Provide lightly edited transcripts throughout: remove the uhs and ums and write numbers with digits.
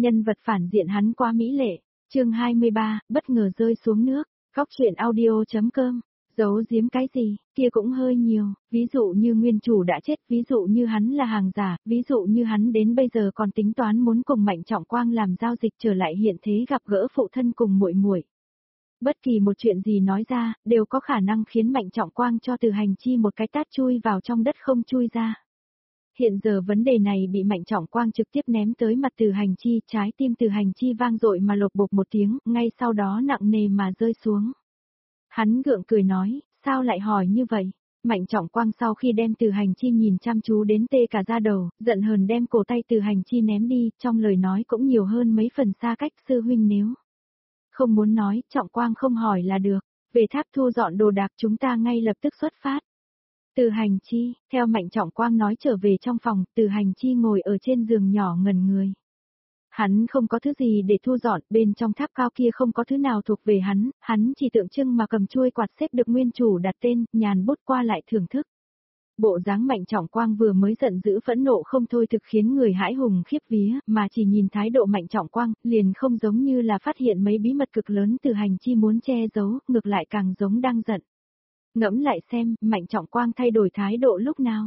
Nhân vật phản diện hắn quá mỹ lệ. Chương 23, bất ngờ rơi xuống nước. Góc truyện audio.com. Giấu giếm cái gì, kia cũng hơi nhiều, ví dụ như nguyên chủ đã chết, ví dụ như hắn là hàng giả, ví dụ như hắn đến bây giờ còn tính toán muốn cùng Mạnh Trọng Quang làm giao dịch trở lại hiện thế gặp gỡ phụ thân cùng muội muội. Bất kỳ một chuyện gì nói ra, đều có khả năng khiến Mạnh Trọng Quang cho Từ Hành Chi một cái tát chui vào trong đất không chui ra. Hiện giờ vấn đề này bị Mạnh Trọng Quang trực tiếp ném tới mặt Từ Hành Chi, trái tim Từ Hành Chi vang dội mà lột bột một tiếng, ngay sau đó nặng nề mà rơi xuống. Hắn gượng cười nói, sao lại hỏi như vậy? Mạnh Trọng Quang sau khi đem Từ Hành Chi nhìn chăm chú đến tê cả da đầu, giận hờn đem cổ tay Từ Hành Chi ném đi, trong lời nói cũng nhiều hơn mấy phần xa cách. Sư huynh nếu không muốn nói, Trọng Quang không hỏi là được, về tháp thu dọn đồ đạc chúng ta ngay lập tức xuất phát. Từ Hành Chi, theo Mạnh Trọng Quang nói trở về trong phòng, Từ Hành Chi ngồi ở trên giường nhỏ ngẩn người. Hắn không có thứ gì để thu dọn, bên trong tháp cao kia không có thứ nào thuộc về hắn chỉ tượng trưng mà cầm chuôi quạt xếp được nguyên chủ đặt tên, nhàn bút qua lại thưởng thức. Bộ dáng Mạnh Trọng Quang vừa mới giận dữ phẫn nộ không thôi thực khiến người hãi hùng khiếp vía, mà chỉ nhìn thái độ Mạnh Trọng Quang, liền không giống như là phát hiện mấy bí mật cực lớn Từ Hành Chi muốn che giấu, ngược lại càng giống đang giận. Ngẫm lại xem, Mạnh Trọng Quang thay đổi thái độ lúc nào?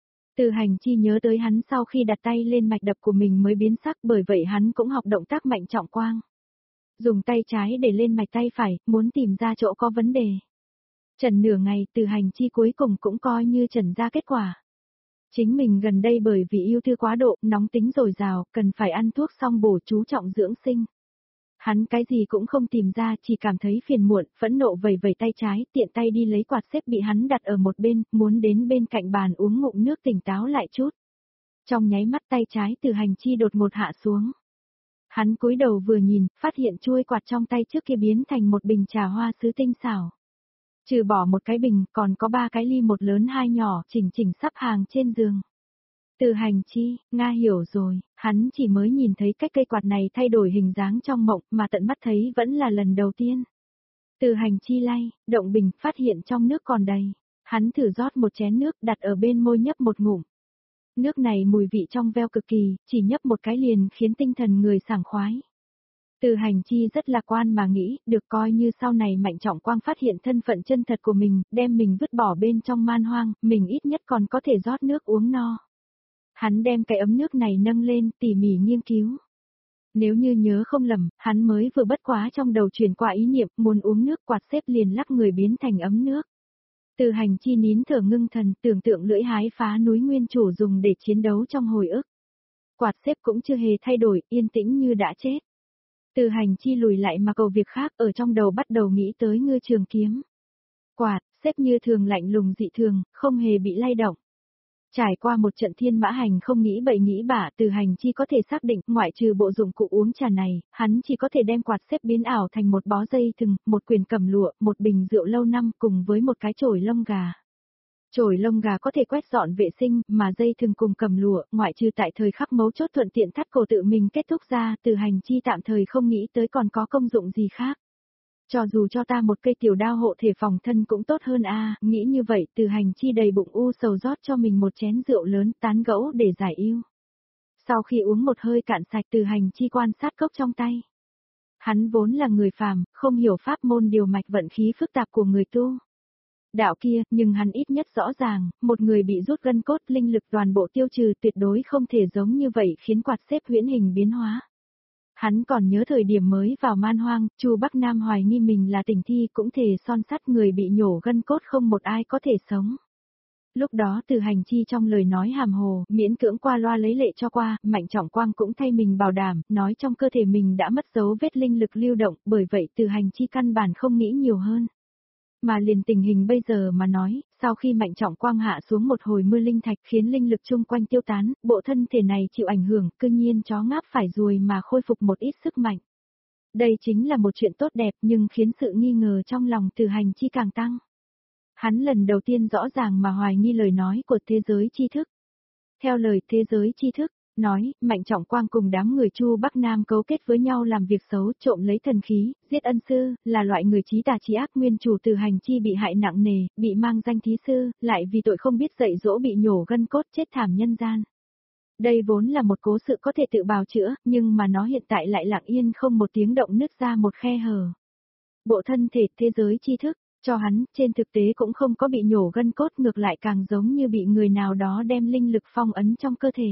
Từ Hành Chi nhớ tới hắn sau khi đặt tay lên mạch đập của mình mới biến sắc, bởi vậy hắn cũng học động tác Mạnh Trọng Quang. Dùng tay trái để lên mạch tay phải, muốn tìm ra chỗ có vấn đề. Trần nửa ngày, Từ Hành Chi cuối cùng cũng coi như trần ra kết quả. Chính mình gần đây bởi vì yêu thư quá độ, nóng tính dồi dào, cần phải ăn thuốc xong bổ chú trọng dưỡng sinh. Hắn cái gì cũng không tìm ra, chỉ cảm thấy phiền muộn, phẫn nộ vẩy vẩy tay trái, tiện tay đi lấy quạt xếp bị hắn đặt ở một bên, muốn đến bên cạnh bàn uống ngụm nước tỉnh táo lại chút. Trong nháy mắt tay trái Từ Hành Chi đột ngột hạ xuống. Hắn cúi đầu vừa nhìn, phát hiện chuôi quạt trong tay trước kia biến thành một bình trà hoa sứ tinh xảo. Trừ bỏ một cái bình, còn có 3 cái ly, một lớn 2 nhỏ, chỉnh chỉnh sắp hàng trên giường. Từ Hành Chi, Nga hiểu rồi, hắn chỉ mới nhìn thấy cách cây quạt này thay đổi hình dáng trong mộng, mà tận mắt thấy vẫn là lần đầu tiên. Từ Hành Chi lay, động bình, phát hiện trong nước còn đầy. Hắn thử rót một chén nước đặt ở bên môi nhấp một ngụm. Nước này mùi vị trong veo cực kỳ, chỉ nhấp một cái liền khiến tinh thần người sảng khoái. Từ Hành Chi rất lạc quan mà nghĩ, được coi như sau này Mạnh Trọng Quang phát hiện thân phận chân thật của mình, đem mình vứt bỏ bên trong man hoang, mình ít nhất còn có thể rót nước uống no. Hắn đem cái ấm nước này nâng lên, tỉ mỉ nghiên cứu. Nếu như nhớ không lầm, hắn mới vừa bất quá trong đầu truyền qua ý niệm, muốn uống nước quạt xếp liền lắc người biến thành ấm nước. Từ Hành Chi nín thở ngưng thần, tưởng tượng lưỡi hái phá núi nguyên chủ dùng để chiến đấu trong hồi ức. Quạt xếp cũng chưa hề thay đổi, yên tĩnh như đã chết. Từ Hành Chi lùi lại mà cầu việc khác, ở trong đầu bắt đầu nghĩ tới ngư trường kiếm. Quạt, xếp như thường lạnh lùng dị thường, không hề bị lay động. Trải qua một trận thiên mã hành không nghĩ bậy nghĩ bạ, Từ Hành Chi có thể xác định, ngoại trừ bộ dụng cụ uống trà này, hắn chỉ có thể đem quạt xếp biến ảo thành một bó dây thừng, một quyển cẩm lụa, một bình rượu lâu năm cùng với một cái chổi lông gà. Chổi lông gà có thể quét dọn vệ sinh, mà dây thừng cùng cẩm lụa, ngoại trừ tại thời khắc mấu chốt thuận tiện thắt cổ tự mình kết thúc ra, Từ Hành Chi tạm thời không nghĩ tới còn có công dụng gì khác. Cho dù cho ta một cây tiểu đao hộ thể phòng thân cũng tốt hơn a, nghĩ như vậy Từ Hành Chi đầy bụng u sầu rót cho mình một chén rượu lớn tán gẫu để giải yêu. Sau khi uống một hơi cạn sạch Từ Hành Chi quan sát cốc trong tay. Hắn vốn là người phàm, không hiểu pháp môn điều mạch vận khí phức tạp của người tu. Đạo kia, nhưng hắn ít nhất rõ ràng, một người bị rút gân cốt linh lực toàn bộ tiêu trừ tuyệt đối không thể giống như vậy khiến quạt xếp huyễn hình biến hóa. Hắn còn nhớ thời điểm mới vào man hoang, Chu Bắc Nam hoài nghi mình là tình thi cũng thể son sắt người bị nhổ gân cốt không một ai có thể sống. Lúc đó Từ Hành Chi trong lời nói hàm hồ, miễn cưỡng qua loa lấy lệ cho qua, Mạnh Trọng Quang cũng thay mình bảo đảm, nói trong cơ thể mình đã mất dấu vết linh lực lưu động, bởi vậy Từ Hành Chi căn bản không nghĩ nhiều hơn. Mà liền tình hình bây giờ mà nói, sau khi Mạnh Trọng Quang hạ xuống một hồi mưa linh thạch khiến linh lực chung quanh tiêu tán, bộ thân thể này chịu ảnh hưởng, cư nhiên chó ngáp phải ruồi mà khôi phục một ít sức mạnh. Đây chính là một chuyện tốt đẹp nhưng khiến sự nghi ngờ trong lòng Từ Hành Chi càng tăng. Hắn lần đầu tiên rõ ràng mà hoài nghi lời nói của thế giới tri thức. Theo lời thế giới tri thức, nói, Mạnh Trọng Quang cùng đám người Chu Bắc Nam cấu kết với nhau làm việc xấu, trộm lấy thần khí, giết ân sư, là loại người trí tà trí ác. Nguyên chủ Từ Hành Chi bị hại nặng nề, bị mang danh thí sư, lại vì tội không biết dạy dỗ bị nhổ gân cốt chết thảm nhân gian. Đây vốn là một cố sự có thể tự bào chữa, nhưng mà nó hiện tại lại lặng yên không một tiếng động nứt ra một khe hở. Bộ thân thể thế giới tri thức, cho hắn, trên thực tế cũng không có bị nhổ gân cốt, ngược lại càng giống như bị người nào đó đem linh lực phong ấn trong cơ thể.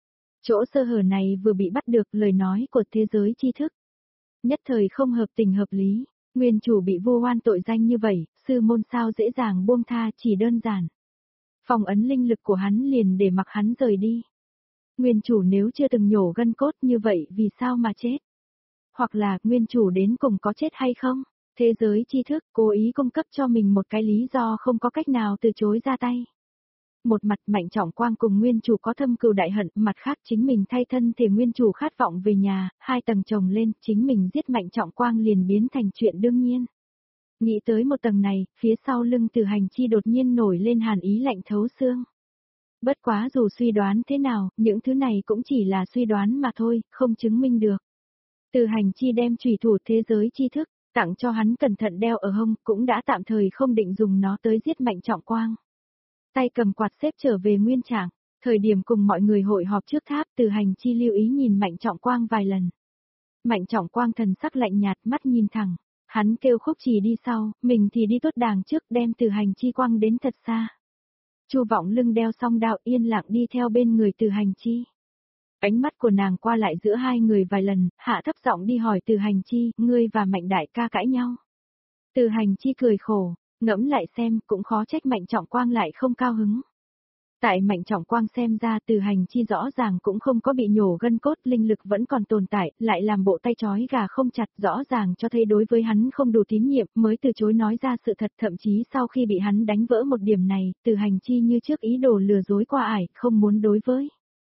Chỗ sơ hở này vừa bị bắt được lời nói của thế giới tri thức. Nhất thời không hợp tình hợp lý, nguyên chủ bị vu oan tội danh như vậy, sư môn sao dễ dàng buông tha, chỉ đơn giản. Phong ấn linh lực của hắn liền để mặc hắn rời đi. Nguyên chủ nếu chưa từng nhổ gân cốt như vậy vì sao mà chết? Hoặc là nguyên chủ đến cùng có chết hay không? Thế giới tri thức cố ý cung cấp cho mình một cái lý do không có cách nào từ chối ra tay. Một mặt Mạnh Trọng Quang cùng nguyên chủ có thâm cừu đại hận, mặt khác chính mình thay thân thể nguyên chủ khát vọng về nhà, hai tầng chồng lên, chính mình giết Mạnh Trọng Quang liền biến thành chuyện đương nhiên. Nghĩ tới một tầng này, phía sau lưng Từ Hành Chi đột nhiên nổi lên hàn ý lạnh thấu xương. Bất quá dù suy đoán thế nào, những thứ này cũng chỉ là suy đoán mà thôi, không chứng minh được. Từ Hành Chi đem chủy thủ thế giới tri thức, tặng cho hắn cẩn thận đeo ở hông, cũng đã tạm thời không định dùng nó tới giết Mạnh Trọng Quang. Tay cầm quạt xếp trở về nguyên trạng, thời điểm cùng mọi người hội họp trước tháp, Từ Hành Chi lưu ý nhìn Mạnh Trọng Quang vài lần. Mạnh Trọng Quang thần sắc lạnh nhạt, mắt nhìn thẳng, hắn kêu Khúc Trì đi sau, mình thì đi tuốt đàng trước, đem Từ Hành Chi quăng đến thật xa. Chu Vọng lưng đeo song đao yên lặng đi theo bên người Từ Hành Chi. Ánh mắt của nàng qua lại giữa hai người vài lần, hạ thấp giọng đi hỏi Từ Hành Chi, ngươi và Mạnh đại ca cãi nhau. Từ Hành Chi cười khổ, ngẫm lại xem, cũng khó trách Mạnh Trọng Quang lại không cao hứng. Tại Mạnh Trọng Quang xem ra Từ Hành Chi rõ ràng cũng không có bị nhổ gân cốt, linh lực vẫn còn tồn tại, lại làm bộ tay trói gà không chặt, rõ ràng cho thấy đối với hắn không đủ tín nhiệm, mới từ chối nói ra sự thật, thậm chí sau khi bị hắn đánh vỡ một điểm này, Từ Hành Chi như trước ý đồ lừa dối qua ải, không muốn đối với.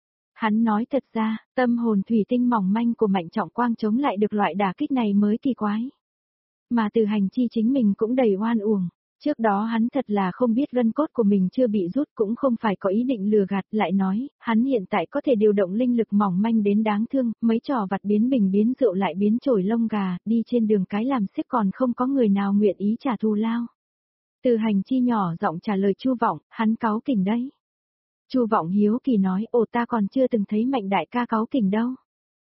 Hắn nói thật ra, tâm hồn thủy tinh mỏng manh của Mạnh Trọng Quang chống lại được loại đả kích này mới kỳ quái. Mà Từ Hành Chi chính mình cũng đầy oan uổng. Trước đó hắn thật là không biết gân cốt của mình chưa bị rút, cũng không phải có ý định lừa gạt, lại nói, hắn hiện tại có thể điều động linh lực mỏng manh đến đáng thương, mấy trò vặt biến bình biến rượu lại biến chổi lông gà, đi trên đường cái làm xiếc còn không có người nào nguyện ý trả thù lao. Từ Hành Chi nhỏ giọng trả lời Chu Vọng, hắn cáu kỉnh đấy. Chu Vọng hiếu kỳ nói, ồ, ta còn chưa từng thấy Mạnh đại ca cáu kỉnh đâu.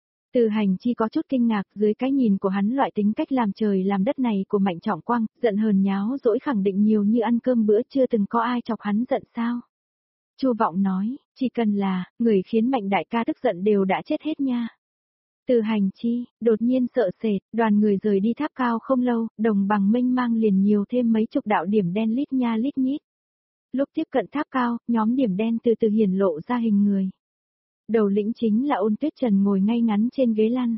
Từ Hành Chi có chút kinh ngạc, dưới cái nhìn của hắn loại tính cách làm trời làm đất này của Mạnh Trọng Quang, giận hờn nháo dỗi khẳng định nhiều như ăn cơm bữa, chưa từng có ai chọc hắn giận sao. Chu Vọng nói, chỉ cần là, người khiến Mạnh đại ca tức giận đều đã chết hết nha. Từ Hành Chi, đột nhiên sợ sệt, đoàn người rời đi tháp cao không lâu, đồng bằng mênh mang liền nhiều thêm mấy chục đạo điểm đen lít nha lít nhít. Lúc tiếp cận tháp cao, nhóm điểm đen từ từ hiển lộ ra hình người. Đầu lĩnh chính là Ôn Tuyết Trần ngồi ngay ngắn trên ghế lăn.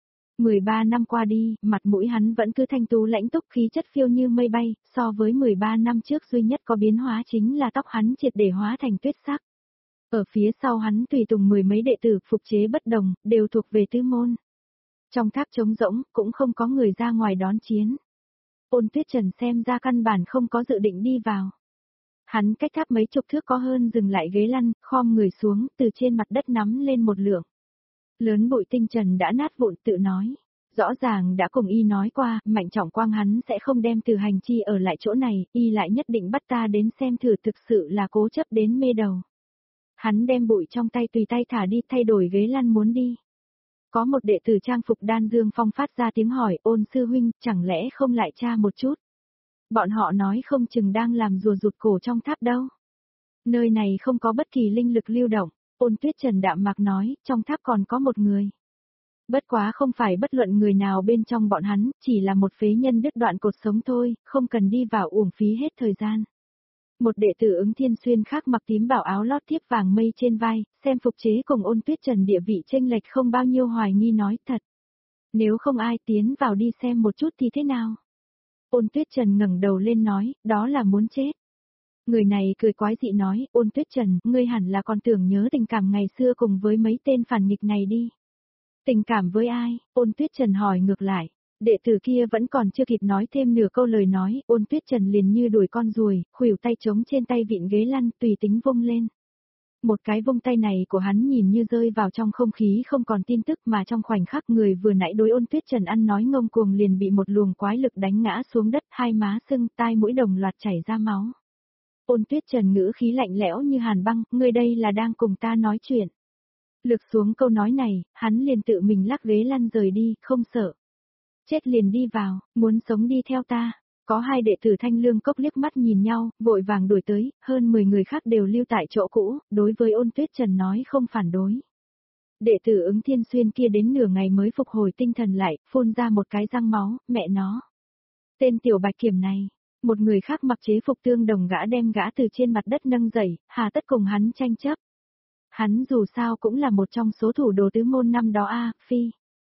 13 năm qua đi, mặt mũi hắn vẫn cứ thanh tú lãnh túc, khí chất phiêu như mây bay, so với 13 năm trước duy nhất có biến hóa chính là tóc hắn triệt để hóa thành tuyết sắc. Ở phía sau hắn tùy tùng mười mấy đệ tử phục chế bất đồng, đều thuộc về tứ môn. Trong tháp trống rỗng, cũng không có người ra ngoài đón chiến. Ôn Tuyết Trần xem ra căn bản không có dự định đi vào. Hắn cách tháp mấy chục thước có hơn dừng lại ghế lăn, khom người xuống, từ trên mặt đất nắm lên một lượng. Lớn bụi tinh trần đã nát vụn, tự nói. Rõ ràng đã cùng y nói qua, Mạnh Trọng Quang hắn sẽ không đem Từ Hành Chi ở lại chỗ này, y lại nhất định bắt ta đến xem thử, thực sự là cố chấp đến mê đầu. Hắn đem bụi trong tay tùy tay thả đi, thay đổi ghế lăn muốn đi. Có một đệ tử trang phục đan dương phong phát ra tiếng hỏi, Ôn sư huynh, chẳng lẽ không lại tra một chút? Bọn họ nói không chừng đang làm rùa rụt cổ trong tháp đâu. Nơi này không có bất kỳ linh lực lưu động, Ôn Tuyết Trần đạm mạc nói, trong tháp còn có một người. Bất quá không phải bất luận người nào bên trong bọn hắn, chỉ là một phế nhân đứt đoạn cột sống thôi, không cần đi vào uổng phí hết thời gian. Một đệ tử Ứng Thiên Xuyên khác mặc tím bảo áo lót thiếp vàng mây trên vai, xem phục chế cùng Ôn Tuyết Trần địa vị chênh lệch không bao nhiêu, hoài nghi nói thật. Nếu không ai tiến vào đi xem một chút thì thế nào? Ôn Tuyết Trần ngẩng đầu lên nói, đó là muốn chết. Người này cười quái dị nói, Ôn Tuyết Trần, ngươi hẳn là còn tưởng nhớ tình cảm ngày xưa cùng với mấy tên phản nghịch này đi. Tình cảm với ai? Ôn Tuyết Trần hỏi ngược lại. Đệ tử kia vẫn còn chưa kịp nói thêm nửa câu lời nói, Ôn Tuyết Trần liền như đuổi con ruồi, khuỷu tay trống trên tay vịn ghế lăn, tùy tính vung lên. Một cái vung tay này của hắn nhìn như rơi vào trong không khí không còn tin tức, mà trong khoảnh khắc người vừa nãy đối Ôn Tuyết Trần ăn nói ngông cuồng liền bị một luồng quái lực đánh ngã xuống đất, hai má sưng, tai mũi đồng loạt chảy ra máu. Ôn Tuyết Trần ngữ khí lạnh lẽo như hàn băng, ngươi đây là đang cùng ta nói chuyện. Lược xuống câu nói này, hắn liền tự mình lắc ghế lăn rời đi, không sợ. Chết liền đi vào, muốn sống đi theo ta. Có hai đệ tử Thanh Lương Cốc liếc mắt nhìn nhau, vội vàng đuổi tới, hơn 10 người khác đều lưu tại chỗ cũ, đối với Ôn Tuyết Trần nói không phản đối. Đệ tử Ứng Thiên Xuyên kia đến nửa ngày mới phục hồi tinh thần lại, phun ra một cái răng máu, mẹ nó. Tên tiểu bạch kiểm này, một người khác mặc chế phục tương đồng gã đem gã từ trên mặt đất nâng dậy, hà tất cùng hắn tranh chấp. Hắn dù sao cũng là một trong số thủ đồ tứ môn năm đó phi.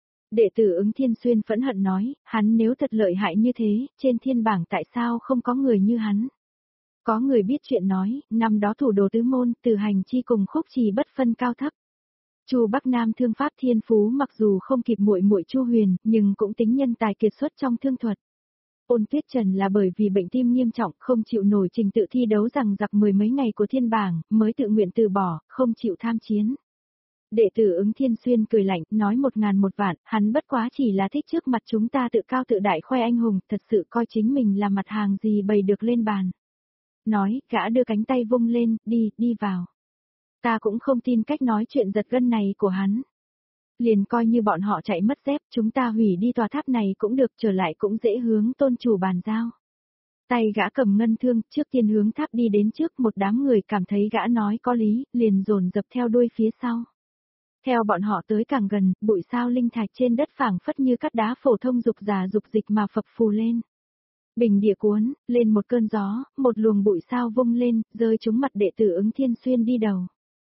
Đệ tử Ứng Thiên Xuyên phẫn hận nói, hắn nếu thật lợi hại như thế, trên thiên bảng tại sao không có người như hắn? Có người biết chuyện nói, năm đó thủ đồ tứ môn, Từ Hành Chi cùng Khúc Trì bất phân cao thấp. Chu Bắc Nam thương pháp thiên phú mặc dù không kịp muội muội Chu Huyền, nhưng cũng tính nhân tài kiệt xuất trong thương thuật. Ôn Tuyết Trần là bởi vì bệnh tim nghiêm trọng, không chịu nổi trình tự thi đấu rằng giặc mười mấy ngày của thiên bảng, mới tự nguyện từ bỏ, không chịu tham chiến. Đệ tử Ứng Thiên Xuyên cười lạnh, nói 1000 một vạn, hắn bất quá chỉ là thích trước mặt chúng ta tự cao tự đại khoe anh hùng, thật sự coi chính mình là mặt hàng gì bày được lên bàn. Nói, gã đưa cánh tay vung lên, đi vào. Ta cũng không tin cách nói chuyện giật gân này của hắn. Liền coi như bọn họ chạy mất dép, chúng ta hủy đi tòa tháp này cũng được, trở lại cũng dễ hướng tôn chủ bàn giao. Tay gã cầm ngân thương, trước tiên hướng tháp đi đến trước, một đám người cảm thấy gã nói có lý, liền dồn dập theo đuôi phía sau. Theo bọn họ tới càng gần, bụi sao linh thạch trên đất phảng phất như cát đá phổ thông dục giả dục dịch mà phập phù lên. Bình địa cuốn, lên một cơn gió, một luồng bụi sao vung lên, rơi trúng mặt đệ tử Ứng Thiên Xuyên đi đầu.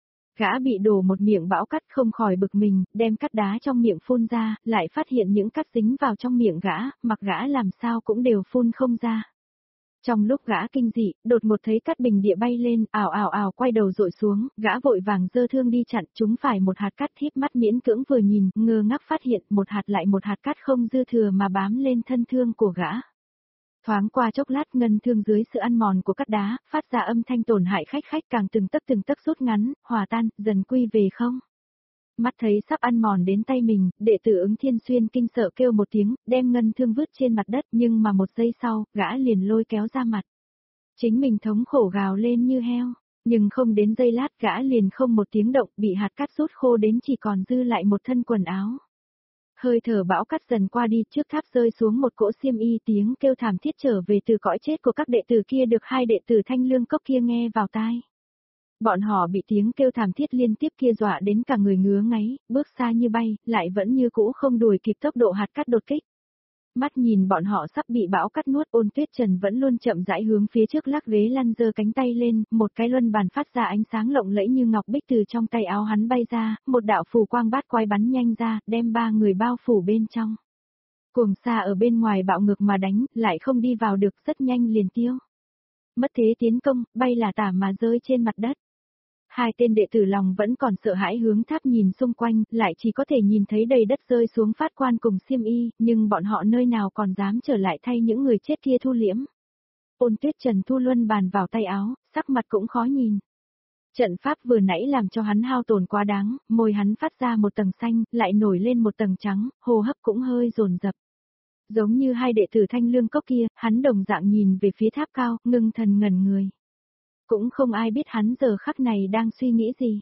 Gã bị đổ một miệng bão cát không khỏi bực mình, đem cát đá trong miệng phun ra, lại phát hiện những cát dính vào trong miệng gã, mặc gã làm sao cũng đều phun không ra. Trong lúc gã kinh dị, đột một thấy cát bình địa bay lên, ảo ảo ảo quay đầu rội xuống, gã vội vàng giơ thương đi chặn, chúng phải một hạt cát híp mắt miễn cưỡng vừa nhìn, ngơ ngác phát hiện một hạt lại một hạt cát không dư thừa mà bám lên thân thương của gã. Thoáng qua chốc lát ngân thương dưới sự ăn mòn của cát đá, phát ra âm thanh tổn hại khách khách càng từng tấc rút ngắn, hòa tan, dần quy về không. Mắt thấy sắp ăn mòn đến tay mình, đệ tử Ứng Thiên Xuyên kinh sợ kêu một tiếng, đem ngân thương vứt trên mặt đất, nhưng mà một giây sau, gã liền lôi kéo ra mặt. Chính mình thống khổ gào lên như heo, nhưng không đến giây lát gã liền không một tiếng động, bị hạt cát rút khô đến chỉ còn dư lại một thân quần áo. Hơi thở bão cát dần qua đi, trước tháp rơi xuống một cỗ xiêm y, tiếng kêu thảm thiết trở về từ cõi chết của các đệ tử kia được hai đệ tử Thanh Lương Cốc kia nghe vào tai. Bọn họ bị tiếng kêu thảm thiết liên tiếp kia dọa đến cả người ngứa ngáy, bước xa như bay, lại vẫn như cũ không đuổi kịp tốc độ hạt cát đột kích. Mắt nhìn bọn họ sắp bị bão cát nuốt, Ôn Tuyết Trần vẫn luôn chậm rãi hướng phía trước lắc ghế lăn giơ cánh tay lên, một cái luân bàn phát ra ánh sáng lộng lẫy như ngọc bích từ trong tay áo hắn bay ra, một đạo phù quang bát quái bắn nhanh ra, đem ba người bao phủ bên trong. Cuồng xa ở bên ngoài bạo ngược mà đánh, lại không đi vào được, rất nhanh liền tiêu. Mất thế tiến công, bay là tả mà rơi trên mặt đất. Hai tên đệ tử lòng vẫn còn sợ hãi hướng tháp nhìn xung quanh, lại chỉ có thể nhìn thấy đầy đất rơi xuống phát quan cùng xiêm y, nhưng bọn họ nơi nào còn dám trở lại thay những người chết kia thu liễm. Ôn Tuyết Trần thu luân bàn vào tay áo, sắc mặt cũng khó nhìn. Trận pháp vừa nãy làm cho hắn hao tổn quá đáng, môi hắn phát ra một tầng xanh, lại nổi lên một tầng trắng, hô hấp cũng hơi dồn dập. Giống như hai đệ tử Thanh Lương Cốc kia, hắn đồng dạng nhìn về phía tháp cao, ngưng thần ngẩn người. Cũng không ai biết hắn giờ khắc này đang suy nghĩ gì.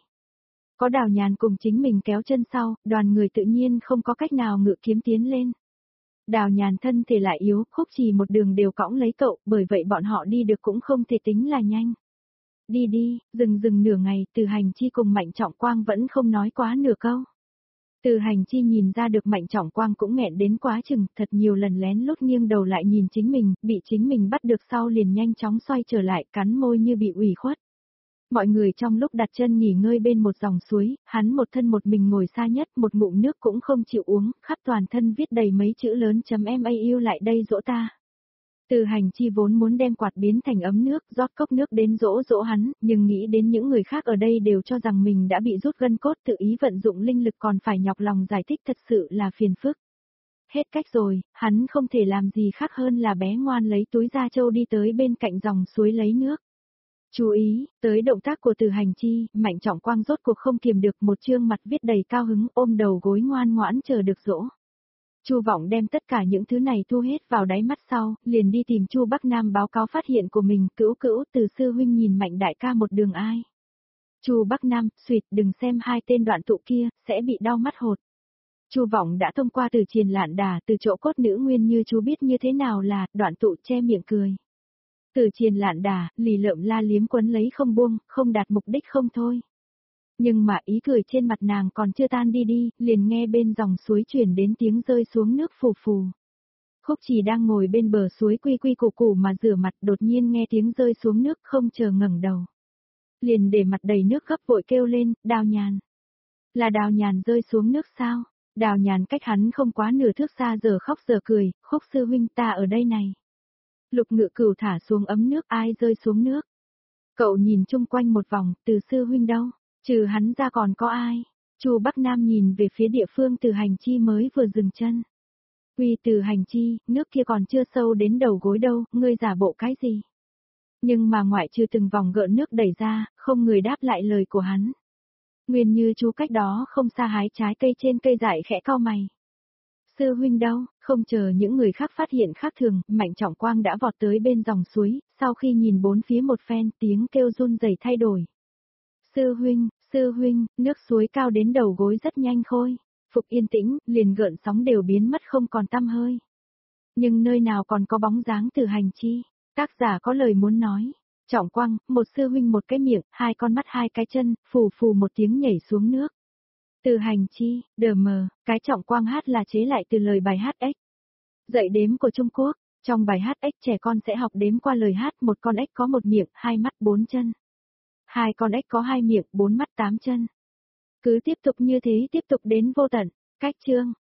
Có Đào Nhàn cùng chính mình kéo chân sau, đoàn người tự nhiên không có cách nào ngự kiếm tiến lên. Đào Nhàn thân thể lại yếu, Khúc Trì một đường đều cõng lấy cậu, bởi vậy bọn họ đi được cũng không thể tính là nhanh. Đi, dừng nửa ngày, Từ Hành Chi cùng Mạnh Trọng Quang vẫn không nói quá nửa câu. Từ Hành Chi nhìn ra được Mạnh Trọng Quang cũng nghẹn đến quá chừng, thật nhiều lần lén lút nghiêng đầu lại nhìn chính mình, bị chính mình bắt được sau liền nhanh chóng xoay trở lại, cắn môi như bị ủy khuất. Mọi người trong lúc đặt chân nghỉ ngơi bên một dòng suối, hắn một thân một mình ngồi xa nhất, một ngụm nước cũng không chịu uống, khắp toàn thân viết đầy mấy chữ lớn .mau lại đây dỗ ta. Từ Hành Chi vốn muốn đem quạt biến thành ấm nước, rót cốc nước đến dỗ hắn, nhưng nghĩ đến những người khác ở đây đều cho rằng mình đã bị rút gân cốt, tự ý vận dụng linh lực còn phải nhọc lòng giải thích, thật sự là phiền phức. Hết cách rồi, hắn không thể làm gì khác hơn là bé ngoan lấy túi da trâu đi tới bên cạnh dòng suối lấy nước. Chú ý, tới động tác của Từ Hành Chi, Mạnh Trọng Quang rốt cuộc không kiềm được, một trương mặt viết đầy cao hứng, ôm đầu gối ngoan ngoãn chờ được dỗ. Chu Vọng đem tất cả những thứ này thu hết vào đáy mắt sau, liền đi tìm Chu Bắc Nam báo cáo phát hiện của mình, cữu Từ sư huynh nhìn Mạnh đại ca một đường ai. Chu Bắc Nam, xuyệt đừng xem hai tên đoạn tụ kia, sẽ bị đau mắt hột. Chu Vọng đã thông qua từ Triền Lạn Đà từ chỗ cốt nữ nguyên như chú biết như thế nào là, đoạn tụ che miệng cười. Từ Triền Lạn Đà, lì lợm la liếm quấn lấy không buông, không đạt mục đích không thôi. Nhưng mà ý cười trên mặt nàng còn chưa tan đi, liền nghe bên dòng suối truyền đến tiếng rơi xuống nước phù phù. Khúc Trì đang ngồi bên bờ suối quy quy củ củ mà rửa mặt, đột nhiên nghe tiếng rơi xuống nước không chờ ngẩng đầu. Liền để mặt đầy nước gấp vội kêu lên, Đào Nhàn. Là Đào Nhàn rơi xuống nước sao? Đào Nhàn cách hắn không quá nửa thước xa giờ khóc giờ cười, Khúc sư huynh ta ở đây này. Lục Ngự Cửu thả xuống ấm nước, ai rơi xuống nước? Cậu nhìn chung quanh một vòng, Từ sư huynh đâu? Trừ hắn ra còn có ai? Chu Bắc Nam nhìn về phía địa phương Từ Hành Chi mới vừa dừng chân. Uy Từ Hành Chi, nước kia còn chưa sâu đến đầu gối đâu, ngươi giả bộ cái gì? Nhưng mà ngoại trừ từng vòng gợn nước đẩy ra, không người đáp lại lời của hắn. Nguyên Như chú cách đó không xa hái trái cây trên cây dại khẽ cau mày. Sư huynh đâu? Không chờ những người khác phát hiện khác thường, Mạnh Trọng Quang đã vọt tới bên dòng suối, sau khi nhìn bốn phía một phen, tiếng kêu run rẩy thay đổi. Sư huynh, nước suối cao đến đầu gối rất nhanh khôi. Phục yên tĩnh, liền gợn sóng đều biến mất không còn tăm hơi. Nhưng nơi nào còn có bóng dáng Từ Hành Chi, tác giả có lời muốn nói. Trọng Quang, một sư huynh một cái miệng, hai con mắt hai cái chân, phù phù một tiếng nhảy xuống nước. Từ Hành Chi, đờ mờ, cái Trọng Quang hát là chế lại từ lời bài hát ếch. Dạy đếm của Trung Quốc, trong bài hát ếch trẻ con sẽ học đếm qua lời hát, một con ếch có một miệng, hai mắt bốn chân. Hai con ếch có hai miệng, bốn mắt tám chân. Cứ tiếp tục như thế tiếp tục đến vô tận. Cách chương